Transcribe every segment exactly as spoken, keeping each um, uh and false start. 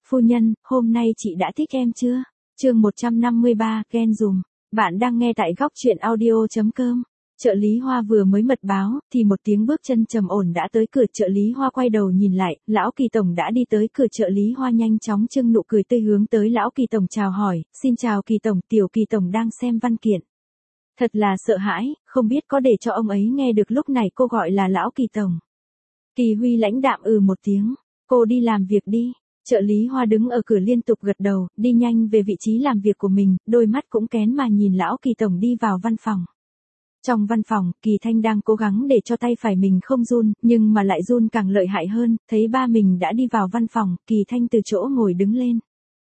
Phu nhân, hôm nay chị đã thích em chưa? Chương một trăm năm mươi ba, ghen dùm. Bạn đang nghe tại góc truyện audio chấm com. Trợ lý Hoa vừa mới mật báo, thì một tiếng bước chân trầm ổn đã tới cửa. Trợ lý Hoa quay đầu nhìn lại, lão Kỳ tổng đã đi tới cửa. Trợ lý Hoa nhanh chóng trưng nụ cười tươi hướng tới lão Kỳ tổng chào hỏi, xin chào Kỳ tổng, tiểu Kỳ tổng đang xem văn kiện. Thật là sợ hãi, không biết có để cho ông ấy nghe được lúc này cô gọi là lão Kỳ tổng. Kỳ Huy lãnh đạm ừ một tiếng, cô đi làm việc đi. Trợ lý Hoa đứng ở cửa liên tục gật đầu, đi nhanh về vị trí làm việc của mình, đôi mắt cũng kén mà nhìn lão Kỳ tổng đi vào văn phòng. Trong văn phòng, Kỳ Thanh đang cố gắng để cho tay phải mình không run, nhưng mà lại run càng lợi hại hơn, thấy ba mình đã đi vào văn phòng, Kỳ Thanh từ chỗ ngồi đứng lên.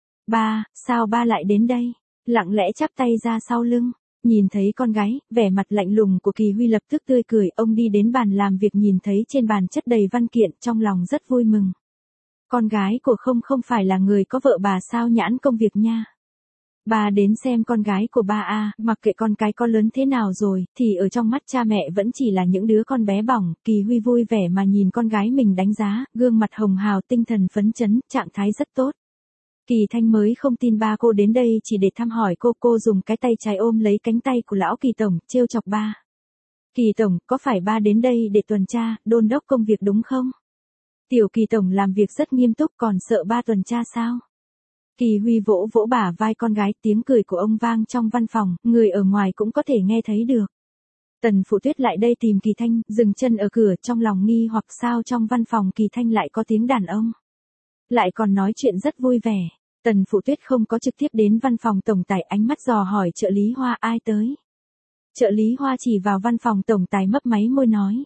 Ba, sao ba lại đến đây? Lặng lẽ chắp tay ra sau lưng. Nhìn thấy con gái, vẻ mặt lạnh lùng của Kỳ Huy lập tức tươi cười, ông đi đến bàn làm việc nhìn thấy trên bàn chất đầy văn kiện, trong lòng rất vui mừng. Con gái của không không phải là người có vợ bà sao nhãn công việc nha. Ba đến xem con gái của ba a, mặc kệ con cái có lớn thế nào rồi, thì ở trong mắt cha mẹ vẫn chỉ là những đứa con bé bỏng. Kỳ Huy vui vẻ mà nhìn con gái mình đánh giá, gương mặt hồng hào tinh thần phấn chấn, trạng thái rất tốt. Kỳ Thanh mới không tin ba cô đến đây chỉ để thăm hỏi cô, cô dùng cái tay trái ôm lấy cánh tay của lão Kỳ tổng, trêu chọc ba. Kỳ tổng, có phải ba đến đây để tuần tra, đôn đốc công việc đúng không? Tiểu Kỳ tổng làm việc rất nghiêm túc, còn sợ ba tuần tra sao? Kỳ Huy vỗ vỗ bả vai con gái, tiếng cười của ông vang trong văn phòng, người ở ngoài cũng có thể nghe thấy được. Tần Phụ Tuyết lại đây tìm Kỳ Thanh, dừng chân ở cửa, trong lòng nghi hoặc sao trong văn phòng Kỳ Thanh lại có tiếng đàn ông. Lại còn nói chuyện rất vui vẻ. Tần Phụ Tuyết không có trực tiếp đến văn phòng tổng tài, ánh mắt dò hỏi trợ lý Hoa ai tới. Trợ lý Hoa chỉ vào văn phòng tổng tài mấp máy môi nói.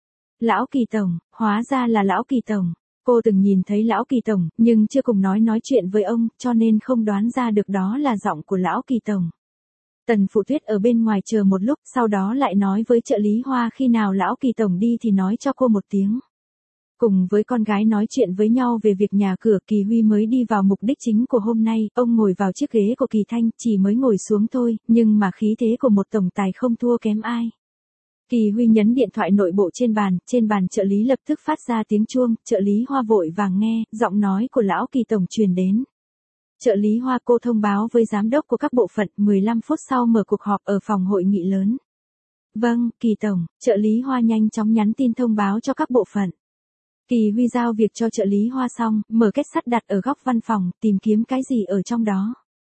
Lão Kỳ tổng, hóa ra là lão Kỳ tổng. Cô từng nhìn thấy lão Kỳ tổng, nhưng chưa cùng nói nói chuyện với ông, cho nên không đoán ra được đó là giọng của lão Kỳ tổng. Tần Phụ Tuyết ở bên ngoài chờ một lúc, sau đó lại nói với trợ lý Hoa khi nào lão Kỳ tổng đi thì nói cho cô một tiếng. Cùng với con gái nói chuyện với nhau về việc nhà cửa, Kỳ Huy mới đi vào mục đích chính của hôm nay. Ông ngồi vào chiếc ghế của Kỳ Thanh, chỉ mới ngồi xuống thôi, nhưng mà khí thế của một tổng tài không thua kém ai. Kỳ Huy nhấn điện thoại nội bộ trên bàn, trên bàn trợ lý lập tức phát ra tiếng chuông, trợ lý Hoa vội vàng nghe, giọng nói của lão Kỳ tổng truyền đến. Trợ lý Hoa, cô thông báo với giám đốc của các bộ phận, mười lăm phút sau mở cuộc họp ở phòng hội nghị lớn. Vâng, Kỳ tổng, trợ lý Hoa nhanh chóng nhắn tin thông báo cho các bộ phận. Kỳ Huy giao việc cho trợ lý Hoa xong, mở kết sắt đặt ở góc văn phòng, tìm kiếm cái gì ở trong đó.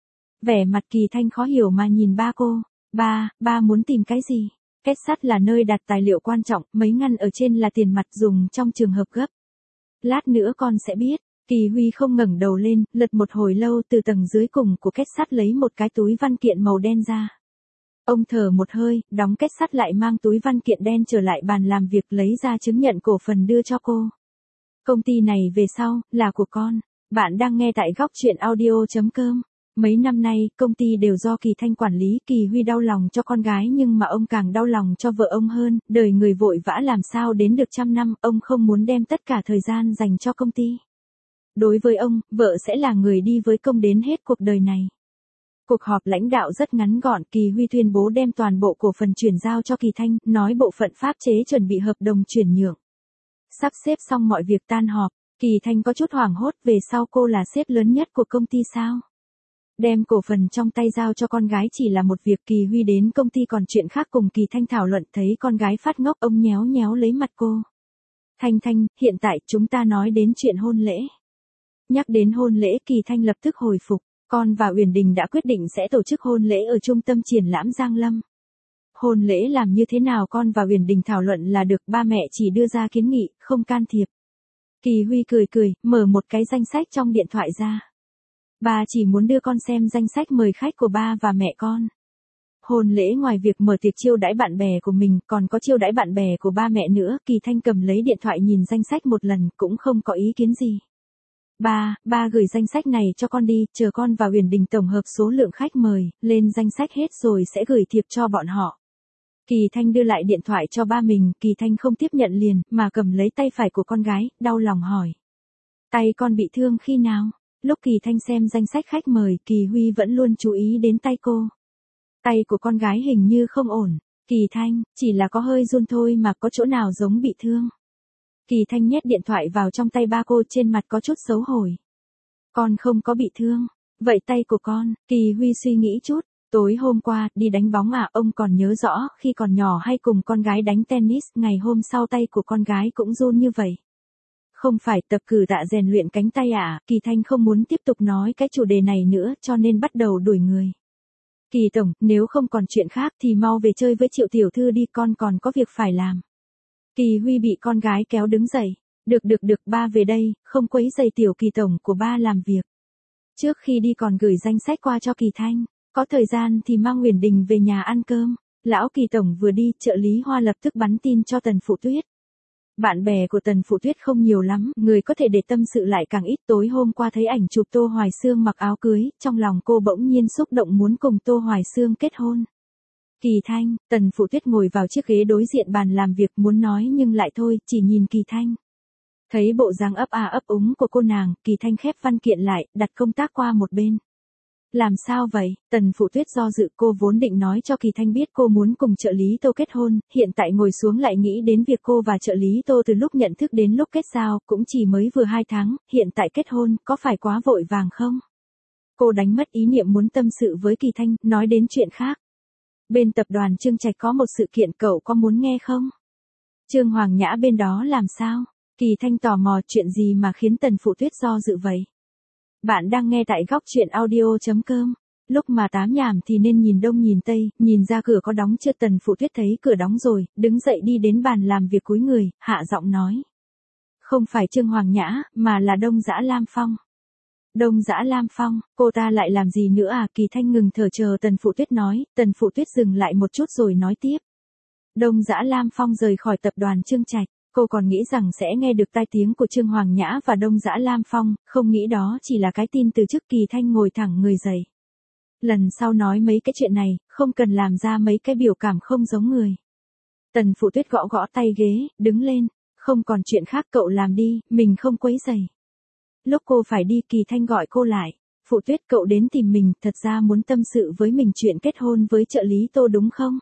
Vẻ mặt Kỳ Thanh khó hiểu mà nhìn ba cô. Ba, ba muốn tìm cái gì? Kết sắt là nơi đặt tài liệu quan trọng, mấy ngăn ở trên là tiền mặt dùng trong trường hợp gấp. Lát nữa con sẽ biết. Kỳ Huy không ngẩng đầu lên, lật một hồi lâu, từ tầng dưới cùng của kết sắt lấy một cái túi văn kiện màu đen ra. Ông thở một hơi, đóng kết sắt lại, mang túi văn kiện đen trở lại bàn làm việc, lấy ra chứng nhận cổ phần đưa cho cô. Công ty này về sau, là của con. Bạn đang nghe tại góc truyện audio chấm com. Mấy năm nay, công ty đều do Kỳ Thanh quản lý. Kỳ Huy đau lòng cho con gái nhưng mà ông càng đau lòng cho vợ ông hơn. Đời người vội vã làm sao đến được trăm năm, ông không muốn đem tất cả thời gian dành cho công ty. Đối với ông, vợ sẽ là người đi với công đến hết cuộc đời này. Cuộc họp lãnh đạo rất ngắn gọn, Kỳ Huy tuyên bố đem toàn bộ cổ phần chuyển giao cho Kỳ Thanh, nói bộ phận pháp chế chuẩn bị hợp đồng chuyển nhượng. Sắp xếp xong mọi việc tan họp, Kỳ Thanh có chút hoảng hốt, về sau cô là sếp lớn nhất của công ty sao? Đem cổ phần trong tay giao cho con gái chỉ là một việc. Kỳ Huy đến công ty còn chuyện khác cùng Kỳ Thanh thảo luận, thấy con gái phát ngốc, ông nhéo nhéo lấy mặt cô. Thanh Thanh, hiện tại chúng ta nói đến chuyện hôn lễ. Nhắc đến hôn lễ, Kỳ Thanh lập tức hồi phục, con và Uyển Đình đã quyết định sẽ tổ chức hôn lễ ở trung tâm triển lãm Giang Lâm. Hôn lễ làm như thế nào con và Uyển Đình thảo luận là được, ba mẹ chỉ đưa ra kiến nghị, không can thiệp. Kỳ Huy cười cười, mở một cái danh sách trong điện thoại ra. Ba chỉ muốn đưa con xem danh sách mời khách của ba và mẹ con. Hôn lễ ngoài việc mở tiệc chiêu đãi bạn bè của mình, còn có chiêu đãi bạn bè của ba mẹ nữa. Kỳ Thanh cầm lấy điện thoại nhìn danh sách một lần, cũng không có ý kiến gì. Ba, ba gửi danh sách này cho con đi, chờ con và Uyển Đình tổng hợp số lượng khách mời, lên danh sách hết rồi sẽ gửi thiệp cho bọn họ. Kỳ Thanh đưa lại điện thoại cho ba mình, Kỳ Thanh không tiếp nhận liền, mà cầm lấy tay phải của con gái, đau lòng hỏi. Tay con bị thương khi nào? Lúc Kỳ Thanh xem danh sách khách mời, Kỳ Huy vẫn luôn chú ý đến tay cô. Tay của con gái hình như không ổn. Kỳ Thanh, chỉ là có hơi run thôi mà, có chỗ nào giống bị thương? Kỳ Thanh nhét điện thoại vào trong tay ba cô, trên mặt có chút xấu hổ. Con không có bị thương. Vậy tay của con, Kỳ Huy suy nghĩ chút. Tối hôm qua, đi đánh bóng à, ông còn nhớ rõ, khi còn nhỏ hay cùng con gái đánh tennis, ngày hôm sau tay của con gái cũng run như vậy. Không phải tập cử tạ rèn luyện cánh tay à, Kỳ Thanh không muốn tiếp tục nói cái chủ đề này nữa cho nên bắt đầu đuổi người. Kỳ tổng, nếu không còn chuyện khác thì mau về chơi với Triệu tiểu thư đi, con còn có việc phải làm. Kỳ Huy bị con gái kéo đứng dậy. Được được được, ba về đây, không quấy rầy tiểu Kỳ tổng của ba làm việc. Trước khi đi còn gửi danh sách qua cho Kỳ Thanh. Có thời gian thì mang Uyển Đình về nhà ăn cơm. Lão Kỳ tổng vừa đi, trợ lý Hoa lập tức bắn tin cho Tần Phụ Tuyết. Bạn bè của Tần Phụ Tuyết không nhiều lắm, người có thể để tâm sự lại càng ít. Tối hôm qua thấy ảnh chụp Tô Hoài Xương mặc áo cưới, trong lòng cô bỗng nhiên xúc động muốn cùng Tô Hoài Xương kết hôn. Kỳ Thanh, Tần Phụ Tuyết ngồi vào chiếc ghế đối diện bàn làm việc muốn nói nhưng lại thôi, chỉ nhìn Kỳ Thanh. Thấy bộ dáng ấp à ấp úng của cô nàng, Kỳ Thanh khép văn kiện lại, đặt công tác qua một bên. Làm sao vậy? Tần Phụ Tuyết do dự, cô vốn định nói cho Kỳ Thanh biết cô muốn cùng trợ lý Tô kết hôn, hiện tại ngồi xuống lại nghĩ đến việc cô và trợ lý Tô từ lúc nhận thức đến lúc kết giao, cũng chỉ mới vừa hai tháng, hiện tại kết hôn, có phải quá vội vàng không? Cô đánh mất ý niệm muốn tâm sự với Kỳ Thanh, nói đến chuyện khác. Bên tập đoàn Trương Trạch có một sự kiện, cậu có muốn nghe không? Trương Hoàng Nhã bên đó làm sao? Kỳ Thanh tò mò, chuyện gì mà khiến Tần Phụ Tuyết do dự vậy? Bạn đang nghe tại góc truyện audio.com. Lúc mà tám nhảm thì nên nhìn đông nhìn tây, nhìn ra cửa có đóng chưa. Tần Phụ Tuyết thấy cửa đóng rồi, đứng dậy đi đến bàn làm việc cúi người, hạ giọng nói. Không phải Trương Hoàng Nhã, mà là Đông Dã Lam Phong. Đông Dã Lam Phong, cô ta lại làm gì nữa à? Kỳ Thanh ngừng thở chờ Tần Phụ Tuyết nói, Tần Phụ Tuyết dừng lại một chút rồi nói tiếp. Đông Dã Lam Phong rời khỏi tập đoàn Trương Trạch. Cô còn nghĩ rằng sẽ nghe được tai tiếng của Trương Hoàng Nhã và Đông Dã Lam Phong, không nghĩ đó chỉ là cái tin từ chức. Kỳ Thanh ngồi thẳng người dậy. Lần sau nói mấy cái chuyện này, không cần làm ra mấy cái biểu cảm không giống người. Tần Phụ Tuyết gõ gõ tay ghế, đứng lên. Không còn chuyện khác cậu làm đi, mình không quấy rầy. Lúc cô phải đi, Kỳ Thanh gọi cô lại. Phụ Tuyết, cậu đến tìm mình, thật ra muốn tâm sự với mình chuyện kết hôn với trợ lý Tô đúng không?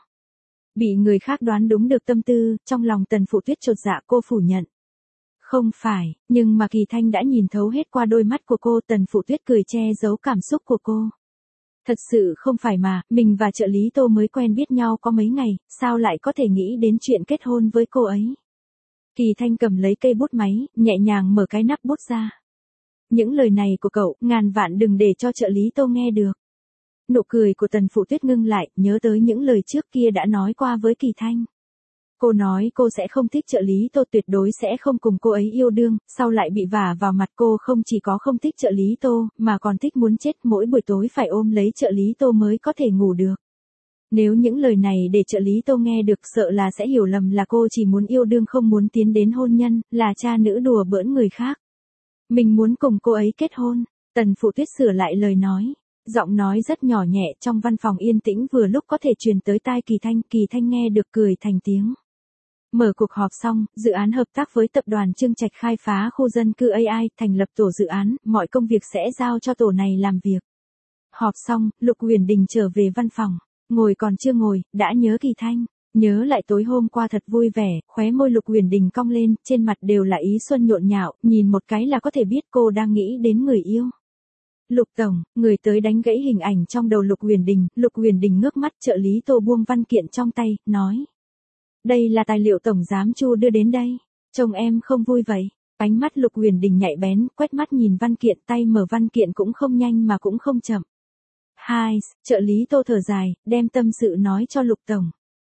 Bị người khác đoán đúng được tâm tư, trong lòng Tần Phụ Tuyết chột dạ, cô phủ nhận. Không phải, nhưng mà Kỳ Thanh đã nhìn thấu hết qua đôi mắt của cô. Tần Phụ Tuyết cười che giấu cảm xúc của cô. Thật sự không phải mà, mình và trợ lý Tô mới quen biết nhau có mấy ngày, sao lại có thể nghĩ đến chuyện kết hôn với cô ấy? Kỳ Thanh cầm lấy cây bút máy, nhẹ nhàng mở cái nắp bút ra. Những lời này của cậu, ngàn vạn đừng để cho trợ lý Tô nghe được. Nụ cười của Tần Phụ Tuyết ngưng lại, nhớ tới những lời trước kia đã nói qua với Kỳ Thanh. Cô nói cô sẽ không thích trợ lý Tô, tuyệt đối sẽ không cùng cô ấy yêu đương, sau lại bị vả vào mặt. Cô không chỉ có không thích trợ lý Tô, mà còn thích muốn chết, mỗi buổi tối phải ôm lấy trợ lý Tô mới có thể ngủ được. Nếu những lời này để trợ lý Tô nghe được, sợ là sẽ hiểu lầm là cô chỉ muốn yêu đương không muốn tiến đến hôn nhân, là cha nữ đùa bỡn người khác. Mình muốn cùng cô ấy kết hôn. Tần Phụ Tuyết sửa lại lời nói. Giọng nói rất nhỏ nhẹ, trong văn phòng yên tĩnh vừa lúc có thể truyền tới tai Kỳ Thanh. Kỳ Thanh nghe được cười thành tiếng. Mở cuộc họp xong, dự án hợp tác với tập đoàn Trương Trạch khai phá khu dân cư a i, thành lập tổ dự án, mọi công việc sẽ giao cho tổ này làm việc. Họp xong, Lục Uyển Đình trở về văn phòng, ngồi còn chưa ngồi, đã nhớ Kỳ Thanh. Nhớ lại tối hôm qua thật vui vẻ, khóe môi Lục Uyển Đình cong lên, trên mặt đều là ý xuân nhộn nhạo, nhìn một cái là có thể biết cô đang nghĩ đến người yêu. Lục tổng, người tới đánh gãy hình ảnh trong đầu Lục Uyển Đình. Lục Uyển Đình ngước mắt, trợ lý Tô buông văn kiện trong tay, nói. Đây là tài liệu tổng giám Chu đưa đến đây. Chồng em không vui vậy. Ánh mắt Lục Uyển Đình nhạy bén, quét mắt nhìn văn kiện, tay mở văn kiện cũng không nhanh mà cũng không chậm. Hai, trợ lý Tô thở dài, đem tâm sự nói cho Lục tổng.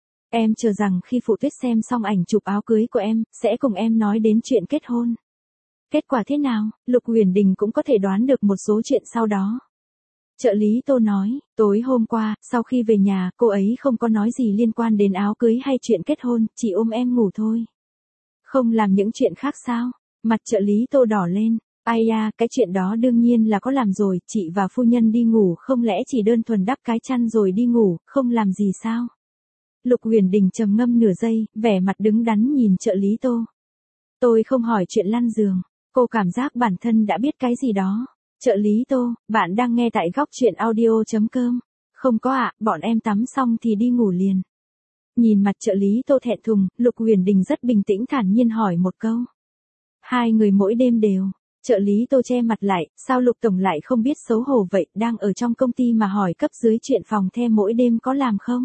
Em chờ rằng khi Phụ Tuyết xem xong ảnh chụp áo cưới của em, sẽ cùng em nói đến chuyện kết hôn. Kết quả thế nào, Lục Uyển Đình cũng có thể đoán được một số chuyện sau đó. Trợ lý Tô nói, tối hôm qua, sau khi về nhà, cô ấy không có nói gì liên quan đến áo cưới hay chuyện kết hôn, chỉ ôm em ngủ thôi. Không làm những chuyện khác sao? Mặt trợ lý Tô đỏ lên. Ai da, cái chuyện đó đương nhiên là có làm rồi, chị và phu nhân đi ngủ, không lẽ chỉ đơn thuần đắp cái chăn rồi đi ngủ, không làm gì sao? Lục Uyển Đình trầm ngâm nửa giây, vẻ mặt đứng đắn nhìn trợ lý Tô. Tôi không hỏi chuyện lăn giường. Cô cảm giác bản thân đã biết cái gì đó. Trợ lý Tô, bạn đang nghe tại góc truyện audio.com. Không có ạ, bọn em tắm xong thì đi ngủ liền. Nhìn mặt trợ lý Tô thẹn thùng, Lục Uyển Đình rất bình tĩnh thản nhiên hỏi một câu. Hai người mỗi đêm đều. Trợ lý Tô che mặt lại, sao Lục Tổng lại không biết xấu hổ vậy, đang ở trong công ty mà hỏi cấp dưới chuyện phòng the mỗi đêm có làm không?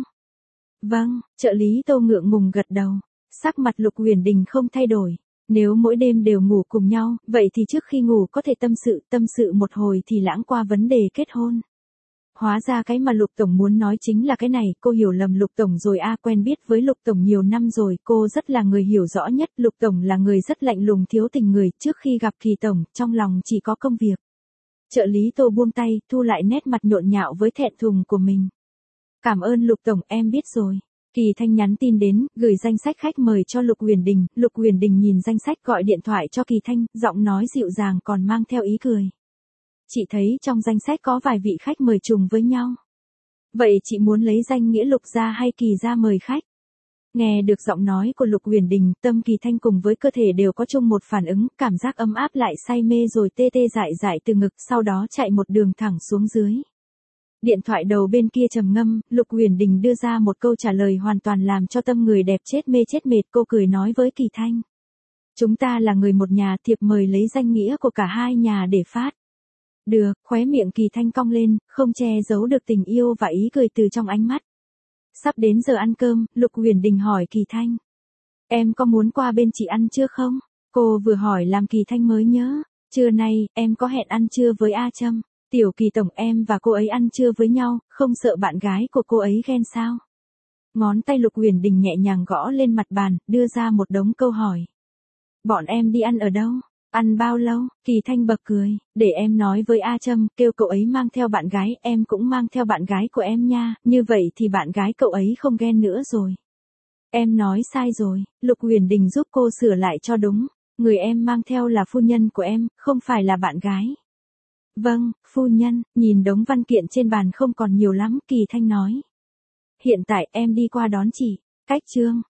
Vâng, trợ lý Tô ngượng ngùng gật đầu, sắc mặt Lục Huyền Đình không thay đổi. Nếu mỗi đêm đều ngủ cùng nhau, vậy thì trước khi ngủ có thể tâm sự, tâm sự một hồi thì lãng qua vấn đề kết hôn. Hóa ra cái mà Lục Tổng muốn nói chính là cái này, cô hiểu lầm Lục Tổng rồi a, quen biết với Lục Tổng nhiều năm rồi, cô rất là người hiểu rõ nhất, Lục Tổng là người rất lạnh lùng thiếu tình người, trước khi gặp Kỳ Tổng, trong lòng chỉ có công việc. Trợ lý Tô buông tay, thu lại nét mặt nhộn nhạo với thẹn thùng của mình. Cảm ơn Lục Tổng, em biết rồi. Kỳ Thanh nhắn tin đến, gửi danh sách khách mời cho Lục Huyền Đình, Lục Huyền Đình nhìn danh sách gọi điện thoại cho Kỳ Thanh, giọng nói dịu dàng còn mang theo ý cười. Chị thấy trong danh sách có vài vị khách mời trùng với nhau. Vậy chị muốn lấy danh nghĩa Lục gia hay Kỳ gia mời khách? Nghe được giọng nói của Lục Huyền Đình, tâm Kỳ Thanh cùng với cơ thể đều có chung một phản ứng, cảm giác ấm áp lại say mê rồi tê tê dại dại từ ngực, sau đó chạy một đường thẳng xuống dưới. Điện thoại đầu bên kia trầm ngâm, Lục Huyền Đình đưa ra một câu trả lời hoàn toàn làm cho tâm người đẹp chết mê chết mệt, cô cười nói với Kỳ Thanh. Chúng ta là người một nhà, thiệp mời lấy danh nghĩa của cả hai nhà để phát. Được, khóe miệng Kỳ Thanh cong lên, không che giấu được tình yêu và ý cười từ trong ánh mắt. Sắp đến giờ ăn cơm, Lục Huyền Đình hỏi Kỳ Thanh. Em có muốn qua bên chị ăn trưa không? Cô vừa hỏi làm Kỳ Thanh mới nhớ. Trưa nay, em có hẹn ăn trưa với A Trâm. Tiểu Kỳ Tổng, em và cô ấy ăn trưa với nhau, không sợ bạn gái của cô ấy ghen sao? Ngón tay Lục Huyền Đình nhẹ nhàng gõ lên mặt bàn, đưa ra một đống câu hỏi. Bọn em đi ăn ở đâu? Ăn bao lâu? Kỳ Thanh bật cười, để em nói với A Trâm, kêu cậu ấy mang theo bạn gái, em cũng mang theo bạn gái của em nha, như vậy thì bạn gái cậu ấy không ghen nữa rồi. Em nói sai rồi, Lục Huyền Đình giúp cô sửa lại cho đúng, người em mang theo là phu nhân của em, không phải là bạn gái. Vâng, phu nhân, nhìn đống văn kiện trên bàn không còn nhiều lắm, Kỳ Thanh nói. Hiện tại em đi qua đón chị, cách chương.